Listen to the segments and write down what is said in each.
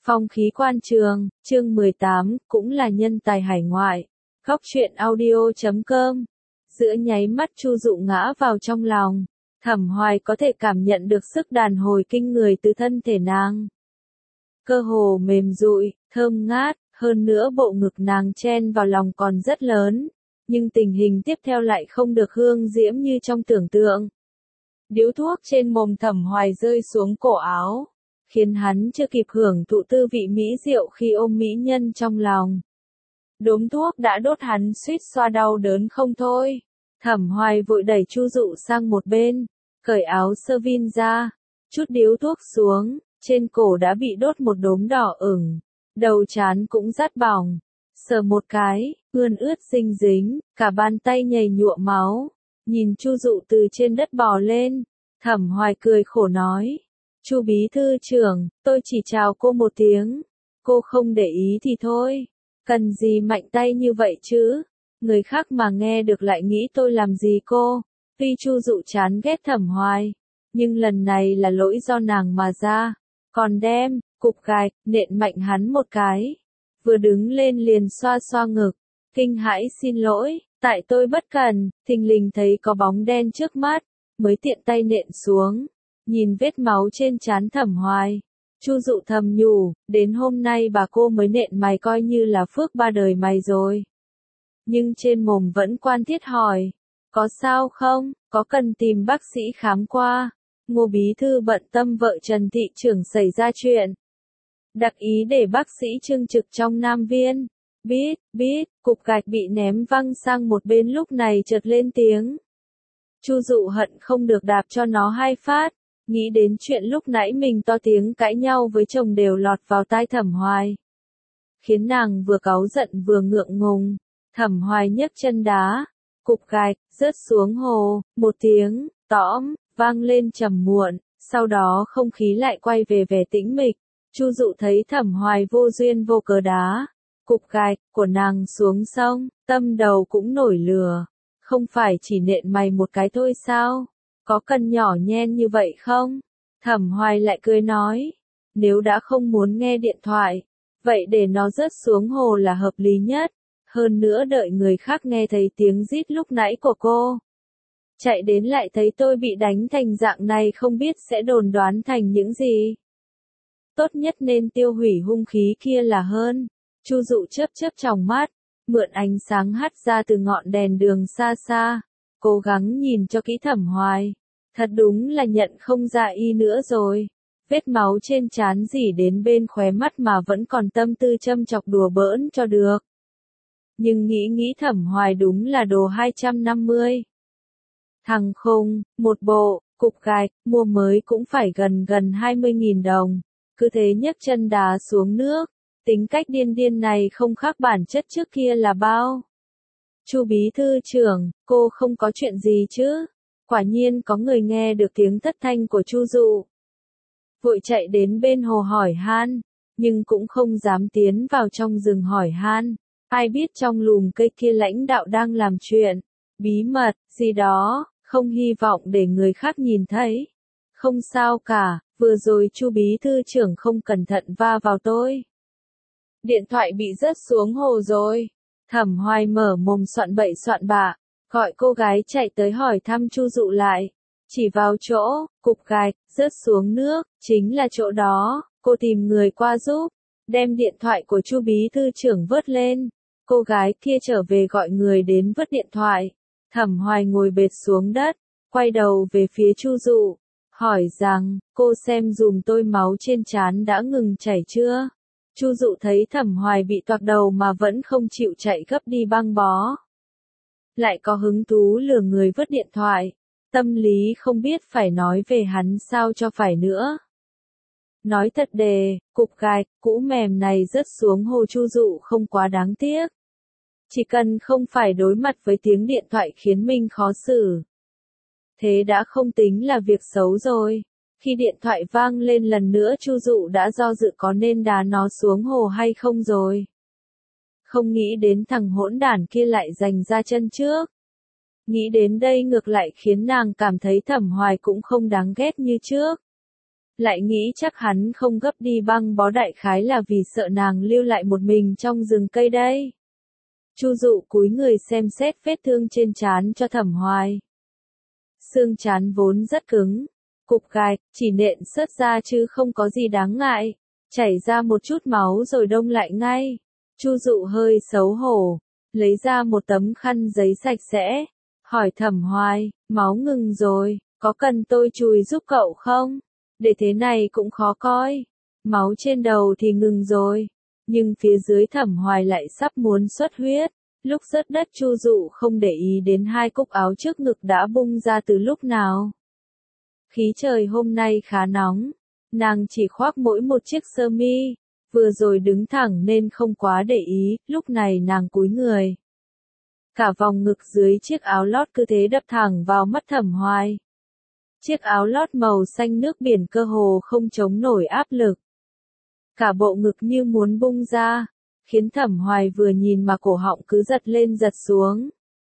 Phong khí quan trường, chương 18, cũng là nhân tài hải ngoại. Góc truyện audio.com. Giữa nháy mắt Chu Dụ ngã vào trong lòng. Thẩm Hoài có thể cảm nhận được sức đàn hồi kinh người từ thân thể nàng. Cơ hồ mềm dụi, thơm ngát, hơn nữa bộ ngực nàng chen vào lòng còn rất lớn. Nhưng tình hình tiếp theo lại không được hương diễm như trong tưởng tượng. Điếu thuốc trên mồm Thẩm Hoài rơi xuống cổ áo, khiến hắn chưa kịp hưởng thụ tư vị mỹ diệu khi ôm mỹ nhân trong lòng. Đốm thuốc đã đốt hắn suýt xoa đau đớn không thôi. Thẩm Hoài vội đẩy Chu Dụ sang một bên, cởi áo sơ vin ra, chút điếu thuốc xuống, trên cổ đã bị đốt một đốm đỏ ửng, đầu trán cũng rát bỏng, sờ một cái, ươn ướt dinh dính, cả bàn tay nhầy nhụa máu. Nhìn Chu Dụ từ trên đất bò lên, Thẩm Hoài cười khổ nói: "Chu bí thư trưởng, tôi chỉ chào cô một tiếng, cô không để ý thì thôi, cần gì mạnh tay như vậy chứ, người khác mà nghe được lại nghĩ tôi làm gì cô." Tuy Chu Dụ chán ghét Thẩm Hoài, nhưng lần này là lỗi do nàng mà ra, còn đem cục gạch nện mạnh hắn một cái, vừa đứng lên liền xoa xoa ngực, kinh hãi xin lỗi, tại tôi bất cẩn, thình lình thấy có bóng đen trước mắt, mới tiện tay nện xuống. Nhìn vết máu trên trán Thẩm Hoài, Chu Dụ thầm nhủ, đến hôm nay bà cô mới nện mày coi như là phước ba đời mày rồi. Nhưng trên mồm vẫn quan thiết hỏi, có sao không, có cần tìm bác sĩ khám qua. Ngô bí thư bận tâm vợ Trần thị trưởng xảy ra chuyện, đặc ý để bác sĩ trưng trực trong Nam Viên. Biết, cục gạch bị ném văng sang một bên lúc này chợt lên tiếng. Chu Dụ hận không được đạp cho nó hai phát, nghĩ đến chuyện lúc nãy mình to tiếng cãi nhau với chồng đều lọt vào tai Thẩm Hoài, khiến nàng vừa cáu giận vừa ngượng ngùng. Thẩm Hoài nhấc chân đá, cục gạch rớt xuống hồ, một tiếng tõm vang lên trầm muộn, sau đó không khí lại quay về vẻ tĩnh mịch. Chu Dụ thấy Thẩm Hoài vô duyên vô cớ đá cục gạch của nàng xuống sông, tâm đầu cũng nổi lửa. Không phải chỉ nện mày một cái thôi sao? Có cần nhỏ nhen như vậy không? Thẩm Hoài lại cười nói, nếu đã không muốn nghe điện thoại, vậy để nó rớt xuống hồ là hợp lý nhất. Hơn nữa đợi người khác nghe thấy tiếng rít lúc nãy của cô, chạy đến lại thấy tôi bị đánh thành dạng này không biết sẽ đồn đoán thành những gì. Tốt nhất nên tiêu hủy hung khí kia là hơn. Chu Dụ chớp chớp tròng mắt, mượn ánh sáng hắt ra từ ngọn đèn đường xa xa, cố gắng nhìn cho kỹ Thẩm Hoài. Thật đúng là nhận không ra y nữa rồi. Vết máu trên trán rỉ đến bên khóe mắt mà vẫn còn tâm tư châm chọc đùa bỡn cho được. Nhưng nghĩ Thẩm Hoài đúng là đồ 250. Thằng khùng, một bộ cục gạch mua mới cũng phải gần 20.000 đồng. Cứ thế nhấc chân đá xuống nước, tính cách điên này không khác bản chất trước kia là bao. Chu bí thư trưởng, cô không có chuyện gì chứ? Quả nhiên có người nghe được tiếng thất thanh của Chu Dụ, vội chạy đến bên hồ hỏi han, nhưng cũng không dám tiến vào trong rừng hỏi han. Ai biết trong lùm cây kia lãnh đạo đang làm chuyện bí mật gì đó, không hy vọng để người khác nhìn thấy. Không sao cả, vừa rồi Chu bí thư trưởng không cẩn thận va vào tôi. Điện thoại bị rớt xuống hồ rồi. Thẩm Hoài mở mồm soạn bậy soạn bạ, gọi cô gái chạy tới hỏi thăm Chu Dụ lại. Chỉ vào chỗ cục gạch rớt xuống nước, chính là chỗ đó. Cô tìm người qua giúp, đem điện thoại của Chu bí thư trưởng vớt lên. Cô gái kia trở về gọi người đến vớt điện thoại. Thẩm Hoài ngồi bệt xuống đất, quay đầu về phía Chu Dụ, hỏi rằng, cô xem dùm tôi máu trên trán đã ngừng chảy chưa? Chu Dụ thấy Thẩm Hoài bị toạc đầu mà vẫn không chịu chạy gấp đi băng bó, lại có hứng thú lừa người vớt điện thoại, tâm lý không biết phải nói về hắn sao cho phải nữa. Nói thật đề, cục gạch cũ mềm này rớt xuống hồ Chu Dụ không quá đáng tiếc. Chỉ cần không phải đối mặt với tiếng điện thoại khiến mình khó xử, thế đã không tính là việc xấu rồi. Khi điện thoại vang lên lần nữa Chu Dụ đã do dự có nên đá nó xuống hồ hay không rồi. Không nghĩ đến thằng hỗn đản kia lại giành ra chân trước. Nghĩ đến đây ngược lại khiến nàng cảm thấy Thẩm Hoài cũng không đáng ghét như trước. lại nghĩ chắc hắn không gấp đi băng bó đại khái là vì sợ nàng lưu lại một mình trong rừng cây đây. Chu Dụ cúi người xem xét vết thương trên trán cho Thẩm Hoài. Xương trán vốn rất cứng, cục gạch, chỉ nện sớt ra chứ không có gì đáng ngại, chảy ra một chút máu rồi đông lại ngay. Chu Dụ hơi xấu hổ, lấy ra một tấm khăn giấy sạch sẽ, hỏi Thẩm Hoài, máu ngừng rồi, có cần tôi chùi giúp cậu không? Để thế này cũng khó coi. Máu trên đầu thì ngừng rồi, nhưng phía dưới Thẩm Hoài lại sắp muốn xuất huyết. Lúc rớt đất Chu Dụ không để ý đến hai cúc áo trước ngực đã bung ra từ lúc nào. Khí trời hôm nay khá nóng, nàng chỉ khoác mỗi một chiếc sơ mi, vừa rồi đứng thẳng nên không quá để ý, lúc này nàng cúi người. Cả vòng ngực dưới chiếc áo lót cứ thế đập thẳng vào mắt Thẩm Hoài. Chiếc áo lót màu xanh nước biển cơ hồ không chống nổi áp lực. Cả bộ ngực như muốn bung ra, khiến Thẩm Hoài vừa nhìn mà cổ họng cứ giật lên giật xuống.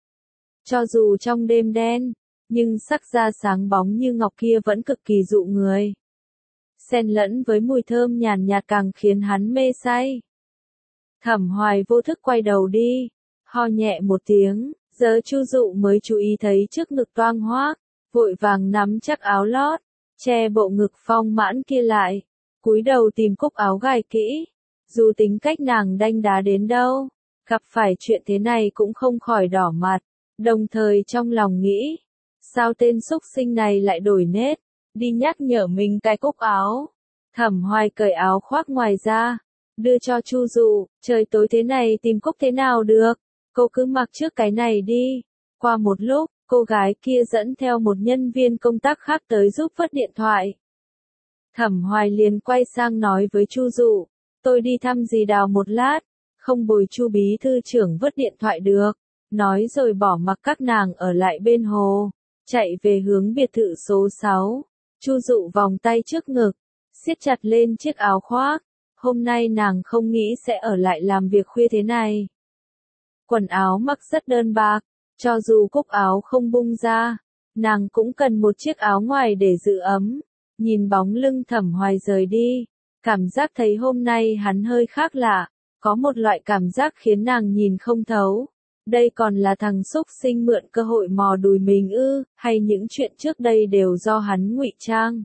Cho dù trong đêm đen, nhưng sắc da sáng bóng như ngọc kia vẫn cực kỳ dụ người. Xen lẫn với mùi thơm nhàn nhạt càng khiến hắn mê say. Thẩm Hoài vô thức quay đầu đi, ho nhẹ một tiếng, giờ Chu Dụ mới chú ý thấy trước ngực toang hoác, vội vàng nắm chắc áo lót, che bộ ngực phong mãn kia lại, cúi đầu tìm cúc áo gài kỹ. Dù tính cách nàng đanh đá đến đâu, gặp phải chuyện thế này cũng không khỏi đỏ mặt, đồng thời trong lòng nghĩ, sao tên xúc sinh này lại đổi nết, đi nhắc nhở mình cái cúc áo. Thẩm Hoài cởi áo khoác ngoài ra, đưa cho Chu Dụ, trời tối thế này tìm cúc thế nào được, cô cứ mặc trước cái này đi. Qua một lúc, cô gái kia dẫn theo một nhân viên công tác khác tới giúp vớt điện thoại. Thẩm Hoài liền quay sang nói với Chu Dụ, tôi đi thăm dì Đào một lát, không bồi Chu bí thư trưởng vớt điện thoại được, nói rồi bỏ mặc các nàng ở lại bên hồ, chạy về hướng biệt thự số 6. Chu Dụ vòng tay trước ngực, siết chặt lên chiếc áo khoác, hôm nay nàng không nghĩ sẽ ở lại làm việc khuya thế này. Quần áo mặc rất đơn bạc, cho dù cúc áo không bung ra, nàng cũng cần một chiếc áo ngoài để giữ ấm. Nhìn bóng lưng Thẩm Hoài rời đi, cảm giác thấy hôm nay hắn hơi khác lạ, có một loại cảm giác khiến nàng nhìn không thấu. Đây còn là thằng xúc sinh mượn cơ hội mò đùi mình ư, hay những chuyện trước đây đều do hắn ngụy trang.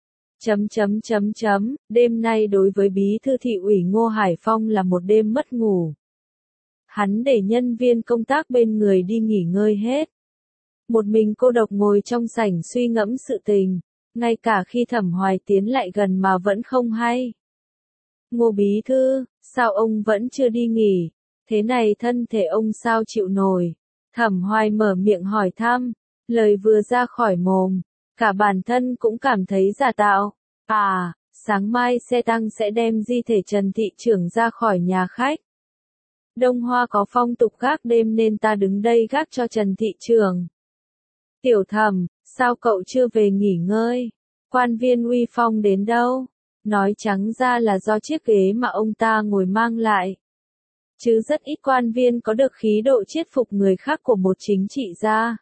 Đêm nay đối với bí thư thị ủy Ngô Hải Phong là một đêm mất ngủ. Hắn để nhân viên công tác bên người đi nghỉ ngơi hết. Một mình cô độc ngồi trong sảnh suy ngẫm sự tình, ngay cả khi Thẩm Hoài tiến lại gần mà vẫn không hay. Ngô bí thư, sao ông vẫn chưa đi nghỉ? Thế này thân thể ông sao chịu nổi? Thẩm Hoài mở miệng hỏi thăm, lời vừa ra khỏi mồm, cả bản thân cũng cảm thấy giả tạo. À, sáng mai xe tăng sẽ đem di thể Trần thị trưởng ra khỏi nhà khách. Đông Hoa có phong tục gác đêm nên ta đứng đây gác cho Trần thị trưởng. Tiểu Thẩm, sao cậu chưa về nghỉ ngơi? Quan viên uy phong đến đâu? Nói trắng ra là do chiếc ghế mà ông ta ngồi mang lại. Chứ rất ít quan viên có được khí độ chiết phục người khác của một chính trị gia.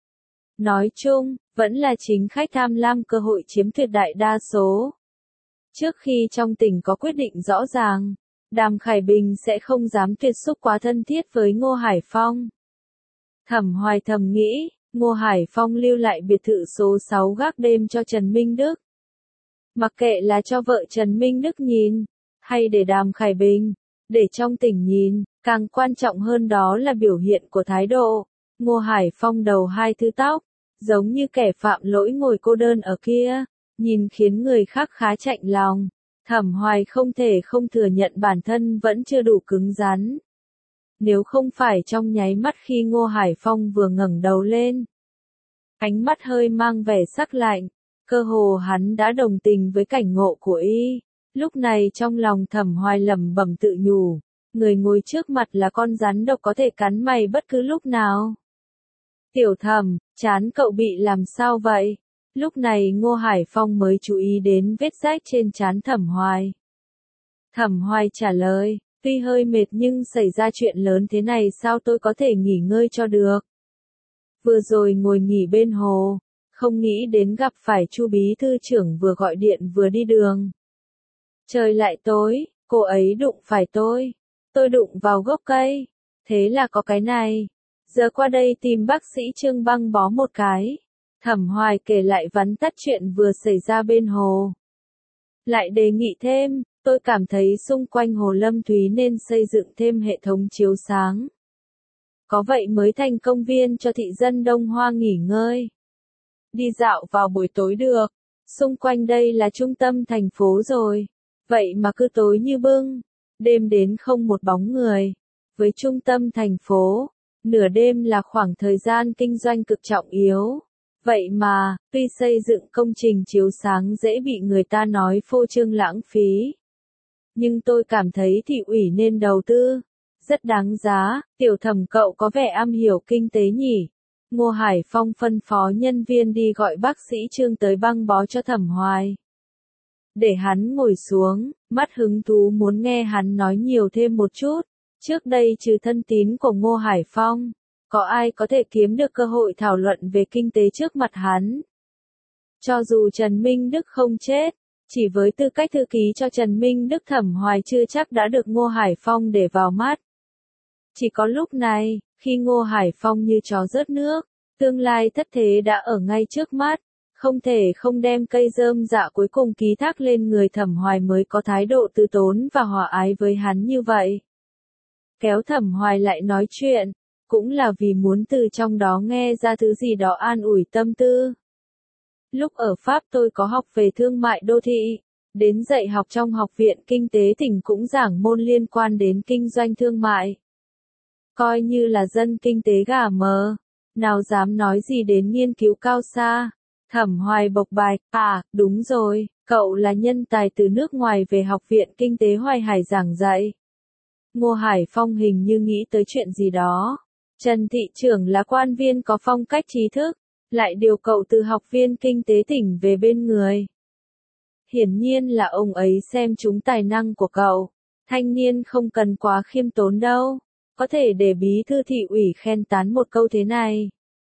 Nói chung, vẫn là chính khách tham lam cơ hội chiếm tuyệt đại đa số. Trước khi trong tỉnh có quyết định rõ ràng, Đàm Khải Bình sẽ không dám tiếp xúc quá thân thiết với Ngô Hải Phong. Thẩm Hoài thầm nghĩ, Ngô Hải Phong lưu lại biệt thự số 6 gác đêm cho Trần Minh Đức. Mặc kệ là cho vợ Trần Minh Đức nhìn, hay để Đàm Khải Bình, để trong tỉnh nhìn, càng quan trọng hơn đó là biểu hiện của thái độ. Ngô Hải Phong đầu hai thứ tóc, giống như kẻ phạm lỗi ngồi cô đơn ở kia, nhìn khiến người khác khá chạnh lòng. Thẩm Hoài không thể không thừa nhận bản thân vẫn chưa đủ cứng rắn. Nếu không phải trong nháy mắt khi Ngô Hải Phong vừa ngẩng đầu lên, ánh mắt hơi mang vẻ sắc lạnh, cơ hồ hắn đã đồng tình với cảnh ngộ của y. Lúc này trong lòng Thẩm Hoài lẩm bẩm tự nhủ, người ngồi trước mặt là con rắn độc có thể cắn mày bất cứ lúc nào. Tiểu Thẩm, trán cậu bị làm sao vậy? Lúc này Ngô Hải Phong mới chú ý đến vết rách trên trán Thẩm Hoài. Thẩm Hoài trả lời, tuy hơi mệt nhưng xảy ra chuyện lớn thế này sao tôi có thể nghỉ ngơi cho được. Vừa rồi ngồi nghỉ bên hồ, Không nghĩ đến gặp phải Chu bí thư trưởng vừa gọi điện vừa đi đường. Trời lại tối, cô ấy đụng phải tôi. Tôi đụng vào gốc cây. Thế là có cái này. Giờ qua đây tìm bác sĩ Trương băng bó một cái. Thẩm Hoài kể lại vắn tắt chuyện vừa xảy ra bên hồ. Lại đề nghị thêm, tôi cảm thấy xung quanh hồ Lâm Thúy nên xây dựng thêm hệ thống chiếu sáng. Có vậy mới thành công viên cho thị dân Đông Hoa nghỉ ngơi. Đi dạo vào buổi tối được. Xung quanh đây là trung tâm thành phố rồi. Vậy mà cứ tối như bưng. Đêm đến không một bóng người. Với trung tâm thành phố, nửa đêm là khoảng thời gian kinh doanh cực trọng yếu. Vậy mà, tuy xây dựng công trình chiếu sáng dễ bị người ta nói phô trương lãng phí. Nhưng tôi cảm thấy thị ủy nên đầu tư. Rất đáng giá, Tiểu Thẩm cậu có vẻ am hiểu kinh tế nhỉ. Ngô Hải Phong phân phó nhân viên đi gọi bác sĩ Trương tới băng bó cho Thẩm Hoài. Để hắn ngồi xuống, mắt hứng thú muốn nghe hắn nói nhiều thêm một chút. Trước đây trừ thân tín của Ngô Hải Phong, có ai có thể kiếm được cơ hội thảo luận về kinh tế trước mặt hắn? Cho dù Trần Minh Đức không chết, chỉ với tư cách thư ký cho Trần Minh Đức Thẩm Hoài chưa chắc đã được Ngô Hải Phong để vào mắt. Chỉ có lúc này, khi Ngô Hải Phong như chó rớt nước, tương lai thất thế đã ở ngay trước mắt, không thể không đem cây rơm dạ cuối cùng ký thác lên người Thẩm Hoài mới có thái độ từ tốn và hòa ái với hắn như vậy. Kéo Thẩm Hoài lại nói chuyện, cũng là vì muốn từ trong đó nghe ra thứ gì đó an ủi tâm tư. Lúc ở Pháp tôi có học về thương mại đô thị, đến dạy học trong Học viện Kinh tế tỉnh cũng giảng môn liên quan đến kinh doanh thương mại. Coi như là dân kinh tế gà mờ, nào dám nói gì đến nghiên cứu cao xa. Thẩm Hoài bộc bạch, đúng rồi, cậu là nhân tài từ nước ngoài về Học viện Kinh tế Hoài Hải giảng dạy. Ngô Hải Phong hình như nghĩ tới chuyện gì đó. Trần thị trưởng là quan viên có phong cách trí thức, lại điều cậu từ Học viên Kinh tế tỉnh về bên người. Hiển nhiên là ông ấy xem trúng tài năng của cậu. Thanh niên không cần quá khiêm tốn đâu. Có thể để bí thư thị ủy khen tán một câu thế này.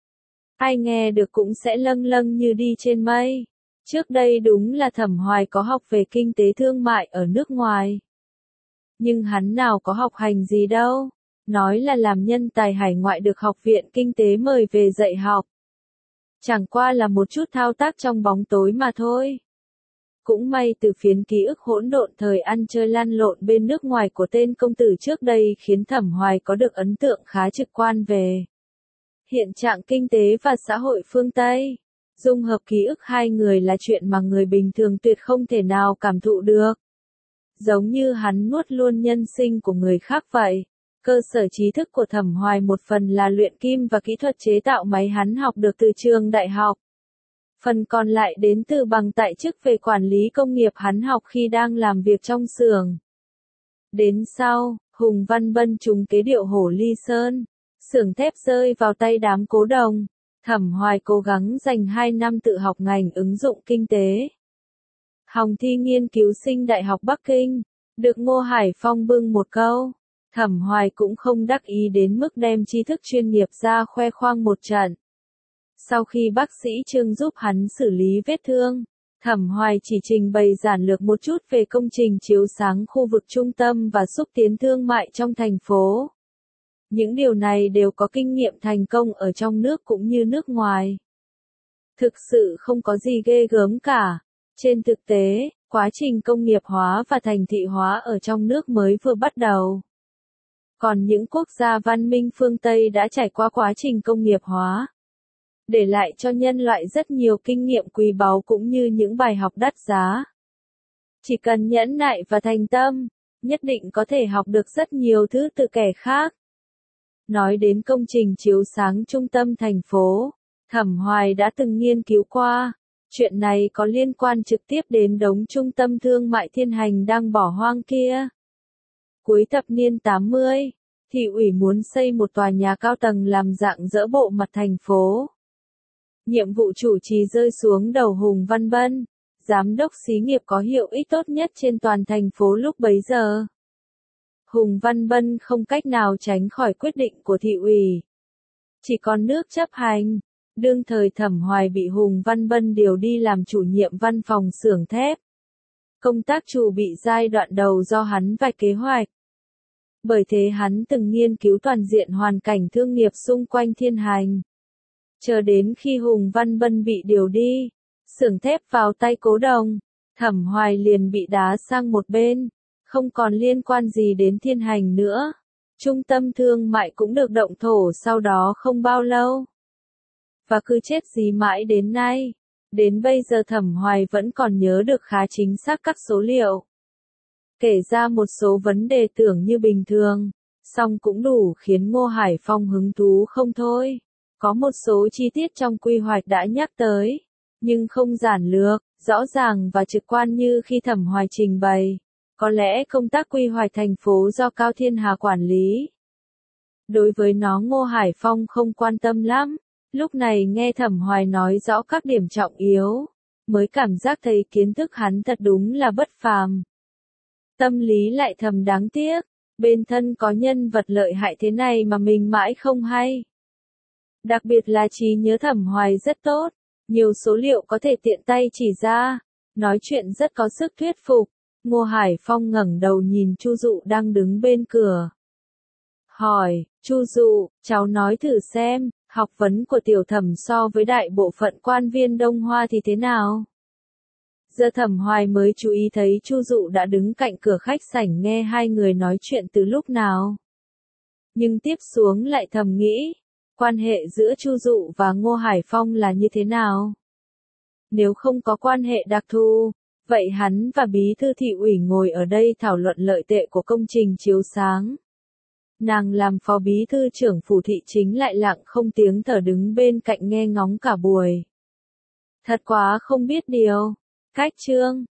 Ai nghe được cũng sẽ lâng lâng như đi trên mây. Trước đây đúng là Thẩm Hoài có học về kinh tế thương mại ở nước ngoài. Nhưng hắn nào có học hành gì đâu. Nói là làm nhân tài hải ngoại được Học viện Kinh tế mời về dạy học. Chẳng qua là một chút thao tác trong bóng tối mà thôi. Cũng may từ phiến ký ức hỗn độn thời ăn chơi lăn lộn bên nước ngoài của tên công tử trước đây khiến Thẩm Hoài có được ấn tượng khá trực quan về hiện trạng kinh tế và xã hội phương Tây. Dung hợp ký ức hai người là chuyện mà người bình thường tuyệt không thể nào cảm thụ được. Giống như hắn nuốt luôn nhân sinh của người khác vậy. Cơ sở trí thức của Thẩm Hoài một phần là luyện kim và kỹ thuật chế tạo máy hắn học được từ trường đại học. Phần còn lại đến từ bằng tại chức về quản lý công nghiệp hắn học khi đang làm việc trong xưởng. Đến sau, Hùng Văn Bân trúng kế điệu hổ ly sơn. Xưởng thép rơi vào tay đám cố đồng. Thẩm Hoài cố gắng dành 2 năm tự học ngành ứng dụng kinh tế. Hòng thi nghiên cứu sinh Đại học Bắc Kinh. Được Ngô Hải Phong bưng một câu. Thẩm Hoài cũng không đắc ý đến mức đem tri thức chuyên nghiệp ra khoe khoang một trận. Sau khi bác sĩ Trương giúp hắn xử lý vết thương, Thẩm Hoài chỉ trình bày giản lược một chút về công trình chiếu sáng khu vực trung tâm và xúc tiến thương mại trong thành phố. Những điều này đều có kinh nghiệm thành công ở trong nước cũng như nước ngoài. Thực sự không có gì ghê gớm cả. Trên thực tế, quá trình công nghiệp hóa và thành thị hóa ở trong nước mới vừa bắt đầu. Còn những quốc gia văn minh phương Tây đã trải qua quá trình công nghiệp hóa, để lại cho nhân loại rất nhiều kinh nghiệm quý báu cũng như những bài học đắt giá. Chỉ cần nhẫn nại và thành tâm, nhất định có thể học được rất nhiều thứ từ kẻ khác. Nói đến công trình chiếu sáng trung tâm thành phố, Thẩm Hoài đã từng nghiên cứu qua. Chuyện này có liên quan trực tiếp đến đống trung tâm thương mại Thiên Hành đang bỏ hoang kia. Cuối thập niên 80, thị ủy muốn xây một tòa nhà cao tầng làm dạng dỡ bộ mặt thành phố. Nhiệm vụ chủ trì rơi xuống đầu Hùng Văn Bân, giám đốc xí nghiệp có hiệu ích tốt nhất trên toàn thành phố lúc bấy giờ. Hùng Văn Bân không cách nào tránh khỏi quyết định của thị ủy. Chỉ còn nước chấp hành. Đương thời Thẩm Hoài bị Hùng Văn Bân điều đi làm chủ nhiệm văn phòng xưởng thép. Công tác chủ bị giai đoạn đầu do hắn vạch kế hoạch. Bởi thế hắn từng nghiên cứu toàn diện hoàn cảnh thương nghiệp xung quanh Thiên Hành. Chờ đến khi Hùng Văn Bân bị điều đi, xưởng thép vào tay Cố Đồng, Thẩm Hoài liền bị đá sang một bên, không còn liên quan gì đến Thiên Hành nữa. Trung tâm thương mại cũng được động thổ sau đó không bao lâu. Và cứ chết dí mãi đến nay. Đến bây giờ Thẩm Hoài vẫn còn nhớ được khá chính xác các số liệu. Kể ra một số vấn đề tưởng như bình thường, song cũng đủ khiến Ngô Hải Phong hứng thú không thôi. Có một số chi tiết trong quy hoạch đã nhắc tới, nhưng không giản lược, rõ ràng và trực quan như khi Thẩm Hoài trình bày. Có lẽ công tác quy hoạch thành phố do Cao Thiên Hà quản lý. Đối với nó Ngô Hải Phong không quan tâm lắm. Lúc này nghe Thẩm Hoài nói rõ các điểm trọng yếu, mới cảm giác thấy kiến thức hắn thật đúng là bất phàm. Tâm lý lại thầm đáng tiếc, bên thân có nhân vật lợi hại thế này mà mình mãi không hay. Đặc biệt là trí nhớ Thẩm Hoài rất tốt, nhiều số liệu có thể tiện tay chỉ ra, nói chuyện rất có sức thuyết phục. Ngô Hải Phong ngẩng đầu nhìn Chu Dụ đang đứng bên cửa. Hỏi, Chu Dụ, cháu nói thử xem, học vấn của tiểu Thẩm so với đại bộ phận quan viên Đông Hoa thì thế nào? Giờ Thẩm Hoài mới chú ý thấy Chu Dụ đã đứng cạnh cửa khách sảnh nghe hai người nói chuyện từ lúc nào. Nhưng tiếp xuống lại thầm nghĩ, quan hệ giữa Chu Dụ và Ngô Hải Phong là như thế nào? Nếu không có quan hệ đặc thù, vậy hắn và bí thư thị ủy ngồi ở đây thảo luận lợi tệ của công trình chiếu sáng. Nàng làm phó bí thư trưởng phủ thị chính lại lặng không tiếng thở đứng bên cạnh nghe ngóng cả buổi. Thật quá không biết điều. Cách chương